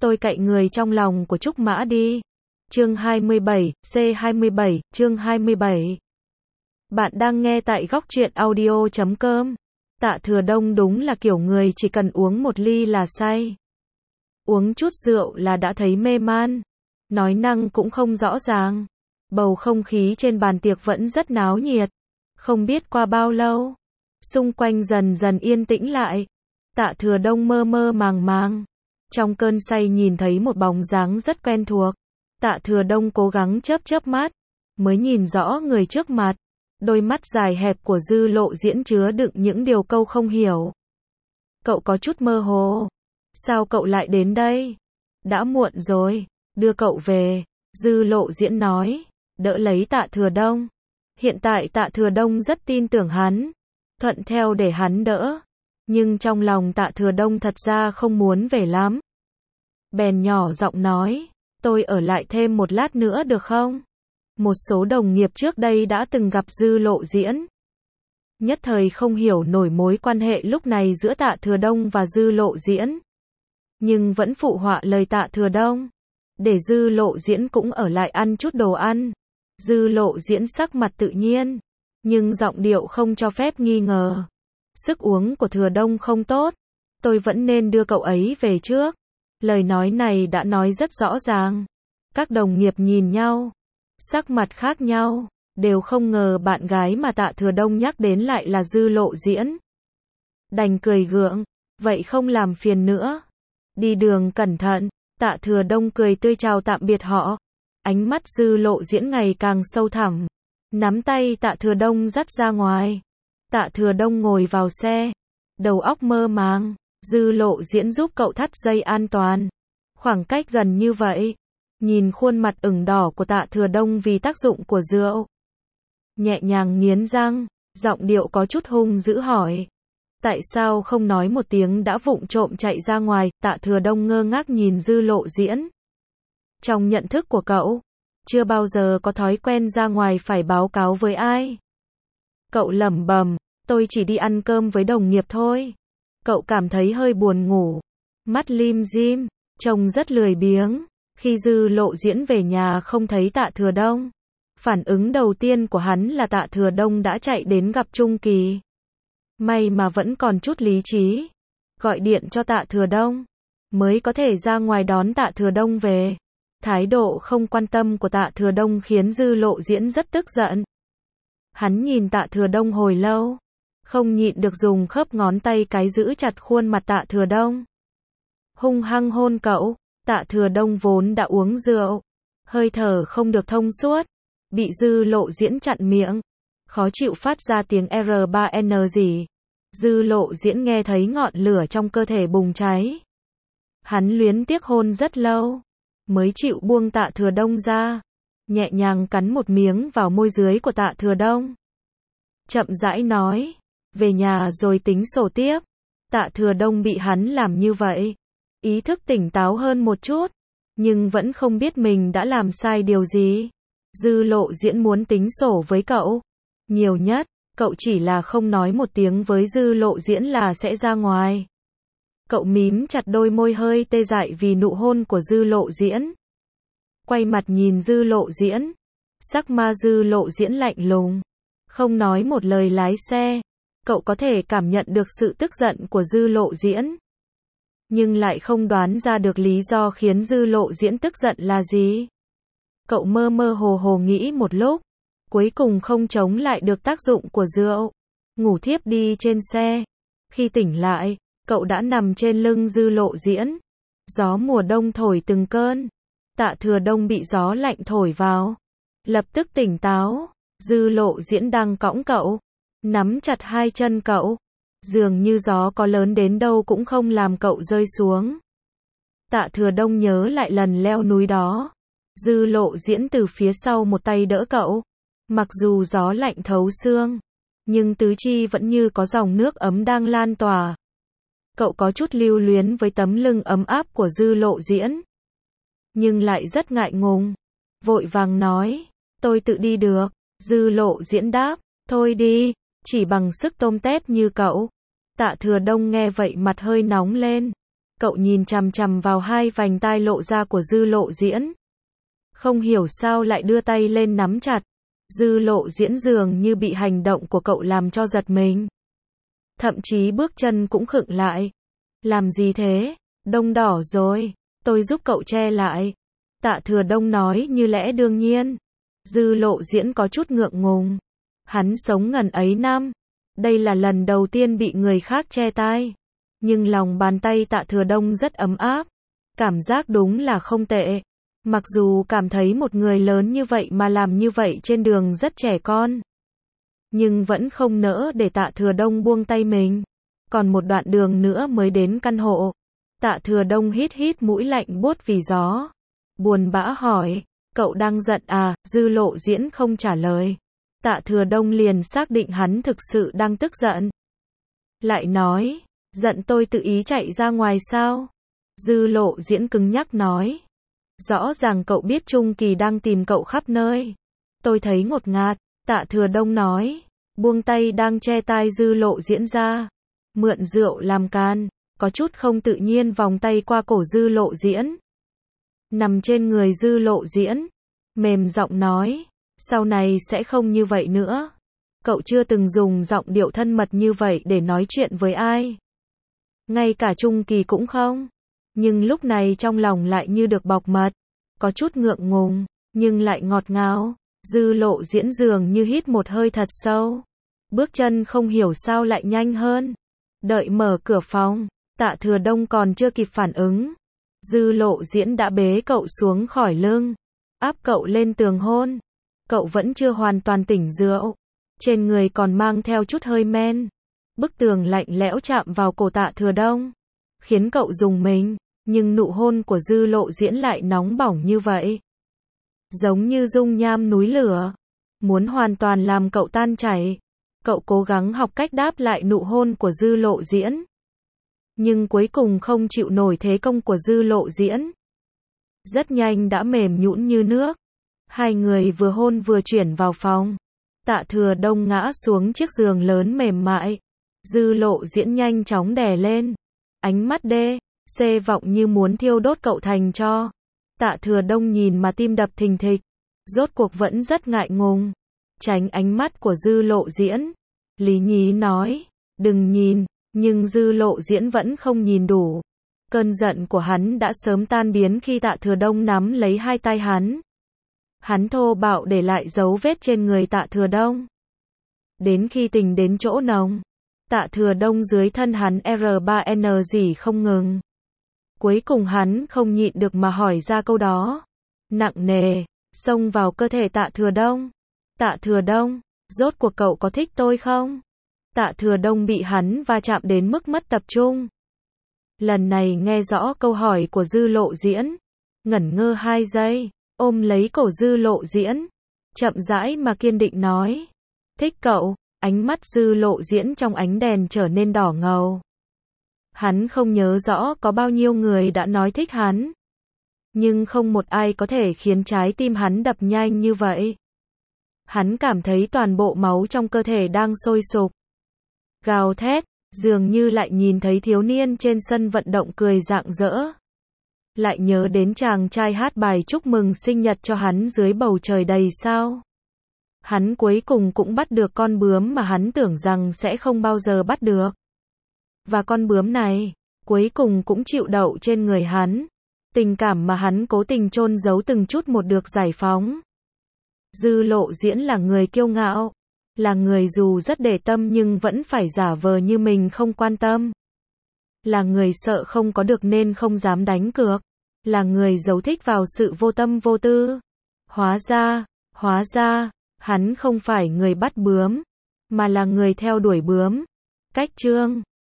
tôi cậy người trong lòng của Trúc Mã đi. Chương 27, C27, chương 27. Bạn đang nghe tại góc truyện audio.com. Tạ Thừa Đông đúng là kiểu người chỉ cần uống một ly là say. Uống chút rượu là đã thấy mê man. Nói năng cũng không rõ ràng. Bầu không khí trên bàn tiệc vẫn rất náo nhiệt. Không biết qua bao lâu, xung quanh dần dần yên tĩnh lại. Tạ Thừa Đông mơ mơ màng màng. Trong cơn say nhìn thấy một bóng dáng rất quen thuộc. Tạ Thừa Đông cố gắng chớp mắt, mới nhìn rõ người trước mặt. Đôi mắt dài hẹp của Dư Lộ Diễn chứa đựng những điều câu không hiểu. Cậu có chút mơ hồ. Sao cậu lại đến đây? Đã muộn rồi, đưa cậu về. Dư Lộ Diễn nói, đỡ lấy Tạ Thừa Đông. Hiện tại Tạ Thừa Đông rất tin tưởng hắn, thuận theo để hắn đỡ. Nhưng trong lòng Tạ Thừa Đông thật ra không muốn về lắm. Bèn nhỏ giọng nói, tôi ở lại thêm một lát nữa được không? Một số đồng nghiệp trước đây đã từng gặp Dư Lộ Diễn. Nhất thời không hiểu nổi mối quan hệ lúc này giữa Tạ Thừa Đông và Dư Lộ Diễn. Nhưng vẫn phụ họa lời Tạ Thừa Đông. Để Dư Lộ Diễn cũng ở lại ăn chút đồ ăn. Dư Lộ Diễn sắc mặt tự nhiên, nhưng giọng điệu không cho phép nghi ngờ. Sức uống của Thừa Đông không tốt. Tôi vẫn nên đưa cậu ấy về trước. Lời nói này đã nói rất rõ ràng. Các đồng nghiệp nhìn nhau, sắc mặt khác nhau, đều không ngờ bạn gái mà Tạ Thừa Đông nhắc đến lại là Dư Lộ Diễn. Đành cười gượng, vậy không làm phiền nữa. Đi đường cẩn thận. Tạ Thừa Đông cười tươi chào tạm biệt họ. Ánh mắt Dư Lộ Diễn ngày càng sâu thẳm. Nắm tay Tạ Thừa Đông dắt ra ngoài. Tạ Thừa Đông ngồi vào xe, đầu óc mơ màng. Dư Lộ Diễn giúp cậu thắt dây an toàn. Khoảng cách gần như vậy, nhìn khuôn mặt ửng đỏ của Tạ Thừa Đông vì tác dụng của rượu. Nhẹ nhàng nghiến răng, giọng điệu có chút hung dữ hỏi. Tại sao không nói một tiếng đã vụng trộm chạy ra ngoài? Tạ Thừa Đông ngơ ngác nhìn Dư Lộ Diễn. Trong nhận thức của cậu, chưa bao giờ có thói quen ra ngoài phải báo cáo với ai. Cậu lẩm bẩm, tôi chỉ đi ăn cơm với đồng nghiệp thôi. Cậu cảm thấy hơi buồn ngủ, mắt lim dim, trông rất lười biếng. Khi Dư Lộ Diễn về nhà không thấy Tạ Thừa Đông, phản ứng đầu tiên của hắn là Tạ Thừa Đông đã chạy đến gặp Trung Kỳ. May mà vẫn còn chút lý trí, gọi điện cho Tạ Thừa Đông, mới có thể ra ngoài đón Tạ Thừa Đông về. Thái độ không quan tâm của Tạ Thừa Đông khiến Dư Lộ Diễn rất tức giận. Hắn nhìn Tạ Thừa Đông hồi lâu, không nhịn được dùng khớp ngón tay cái giữ chặt khuôn mặt Tạ Thừa Đông. Hung hăng hôn cậu. Tạ Thừa Đông vốn đã uống rượu, hơi thở không được thông suốt, bị Dư Lộ Diễn chặn miệng, khó chịu phát ra tiếng R3N gì. Dư Lộ Diễn nghe thấy ngọn lửa trong cơ thể bùng cháy. Hắn luyến tiếc hôn rất lâu, mới chịu buông Tạ Thừa Đông ra, nhẹ nhàng cắn một miếng vào môi dưới của Tạ Thừa Đông. Chậm rãi nói, về nhà rồi tính sổ tiếp. Tạ Thừa Đông bị hắn làm như vậy, ý thức tỉnh táo hơn một chút, nhưng vẫn không biết mình đã làm sai điều gì. Dư Lộ Diễn muốn tính sổ với cậu. Nhiều nhất, cậu chỉ là không nói một tiếng với Dư Lộ Diễn là sẽ ra ngoài. Cậu mím chặt đôi môi hơi tê dại vì nụ hôn của Dư Lộ Diễn. Quay mặt nhìn Dư Lộ Diễn. Sắc ma Dư Lộ Diễn lạnh lùng, không nói một lời lái xe. Cậu có thể cảm nhận được sự tức giận của Dư Lộ Diễn, nhưng lại không đoán ra được lý do khiến Dư Lộ Diễn tức giận là gì. Cậu mơ mơ hồ hồ nghĩ một lúc, cuối cùng không chống lại được tác dụng của rượu, ngủ thiếp đi trên xe. Khi tỉnh lại, cậu đã nằm trên lưng Dư Lộ Diễn. Gió mùa đông thổi từng cơn. Tạ Thừa Đông bị gió lạnh thổi vào, lập tức tỉnh táo. Dư Lộ Diễn đang cõng cậu, nắm chặt hai chân cậu. Dường như gió có lớn đến đâu cũng không làm cậu rơi xuống. Tạ Thừa Đông nhớ lại lần leo núi đó. Dư Lộ Diễn từ phía sau một tay đỡ cậu. Mặc dù gió lạnh thấu xương, nhưng tứ chi vẫn như có dòng nước ấm đang lan tỏa. Cậu có chút lưu luyến với tấm lưng ấm áp của Dư Lộ Diễn, nhưng lại rất ngại ngùng. Vội vàng nói, tôi tự đi được. Dư Lộ Diễn đáp, thôi đi. Chỉ bằng sức tôm tép như cậu. Tạ Thừa Đông nghe vậy mặt hơi nóng lên. Cậu nhìn chằm chằm vào hai vành tai lộ ra của Dư Lộ Diễn. Không hiểu sao lại đưa tay lên nắm chặt. Dư Lộ Diễn dường như bị hành động của cậu làm cho giật mình. Thậm chí bước chân cũng khựng lại. Làm gì thế? Đông đỏ rồi. Tôi giúp cậu che lại. Tạ Thừa Đông nói như lẽ đương nhiên. Dư Lộ Diễn có chút ngượng ngùng. Hắn sống ngần ấy năm. Đây là lần đầu tiên bị người khác che tai. Nhưng lòng bàn tay Tạ Thừa Đông rất ấm áp. Cảm giác đúng là không tệ. Mặc dù cảm thấy một người lớn như vậy mà làm như vậy trên đường rất trẻ con. Nhưng vẫn không nỡ để Tạ Thừa Đông buông tay mình. Còn một đoạn đường nữa mới đến căn hộ. Tạ Thừa Đông hít hít mũi lạnh buốt vì gió. Buồn bã hỏi, cậu đang giận à? Dư Lộ Diễn không trả lời. Tạ Thừa Đông liền xác định hắn thực sự đang tức giận. Lại nói, giận tôi tự ý chạy ra ngoài sao? Dư Lộ Diễn cứng nhắc nói. Rõ ràng cậu biết Trung Kỳ đang tìm cậu khắp nơi. Tôi thấy ngột ngạt. Tạ Thừa Đông nói. Buông tay đang che tai Dư Lộ Diễn ra. Mượn rượu làm can. Có chút không tự nhiên vòng tay qua cổ Dư Lộ Diễn. Nằm trên người Dư Lộ Diễn. Mềm giọng nói. Sau này sẽ không như vậy nữa. Cậu chưa từng dùng giọng điệu thân mật như vậy để nói chuyện với ai. Ngay cả Trung Kỳ cũng không. Nhưng lúc này trong lòng lại như được bọc mật. Có chút ngượng ngùng, nhưng lại ngọt ngào. Dư Lộ Diễn dường như hít một hơi thật sâu. Bước chân không hiểu sao lại nhanh hơn. Đợi mở cửa phòng, Tạ Thừa Đông còn chưa kịp phản ứng. Dư Lộ Diễn đã bế cậu xuống khỏi lưng. Áp cậu lên tường hôn. Cậu vẫn chưa hoàn toàn tỉnh rượu. Trên người còn mang theo chút hơi men. Bức tường lạnh lẽo chạm vào cổ Tạ Thừa Đông. Khiến cậu rùng mình. Nhưng nụ hôn của Dư Lộ Diễn lại nóng bỏng như vậy. Giống như dung nham núi lửa. Muốn hoàn toàn làm cậu tan chảy. Cậu cố gắng học cách đáp lại nụ hôn của Dư Lộ Diễn. Nhưng cuối cùng không chịu nổi thế công của Dư Lộ Diễn. Rất nhanh đã mềm nhũn như nước. Hai người vừa hôn vừa chuyển vào phòng. Tạ Thừa Đông ngã xuống chiếc giường lớn mềm mại. Dư Lộ Diễn nhanh chóng đè lên. Ánh mắt đê, xê vọng như muốn thiêu đốt cậu thành tro. Tạ Thừa Đông nhìn mà tim đập thình thịch. Rốt cuộc vẫn rất ngại ngùng. Tránh ánh mắt của Dư Lộ Diễn. Lý nhí nói, đừng nhìn. Nhưng Dư Lộ Diễn vẫn không nhìn đủ. Cơn giận của hắn đã sớm tan biến khi Tạ Thừa Đông nắm lấy hai tay hắn. Hắn thô bạo để lại dấu vết trên người Tạ Thừa Đông. Đến khi tình đến chỗ nồng, Tạ Thừa Đông dưới thân hắn R3N gì không ngừng. Cuối cùng hắn không nhịn được mà hỏi ra câu đó. Nặng nề, xông vào cơ thể Tạ Thừa Đông. Tạ Thừa Đông, rốt cuộc cậu có thích tôi không? Tạ Thừa Đông bị hắn va chạm đến mức mất tập trung. Lần này nghe rõ câu hỏi của Dư Lộ Diễn. Ngẩn ngơ 2 giây, ôm lấy cổ Dư Lộ Diễn. Chậm rãi mà kiên định nói. Thích cậu. Ánh mắt Dư Lộ Diễn trong ánh đèn trở nên đỏ ngầu. Hắn không nhớ rõ có bao nhiêu người đã nói thích hắn. Nhưng không một ai có thể khiến trái tim hắn đập nhanh như vậy. Hắn cảm thấy toàn bộ máu trong cơ thể đang sôi sục. Gào thét, dường như lại nhìn thấy thiếu niên trên sân vận động cười rạng rỡ. Lại nhớ đến chàng trai hát bài chúc mừng sinh nhật cho hắn dưới bầu trời đầy sao. Hắn cuối cùng cũng bắt được con bướm mà hắn tưởng rằng sẽ không bao giờ bắt được. Và con bướm này, cuối cùng cũng chịu đậu trên người hắn. Tình cảm mà hắn cố tình chôn giấu từng chút một được giải phóng. Dư Lộ Diễn là người kiêu ngạo. Là người dù rất để tâm nhưng vẫn phải giả vờ như mình không quan tâm. Là người sợ không có được nên không dám đánh cược. Là người giấu thích vào sự vô tâm vô tư. Hóa ra, hắn không phải người bắt bướm, mà là người theo đuổi bướm. Cách chương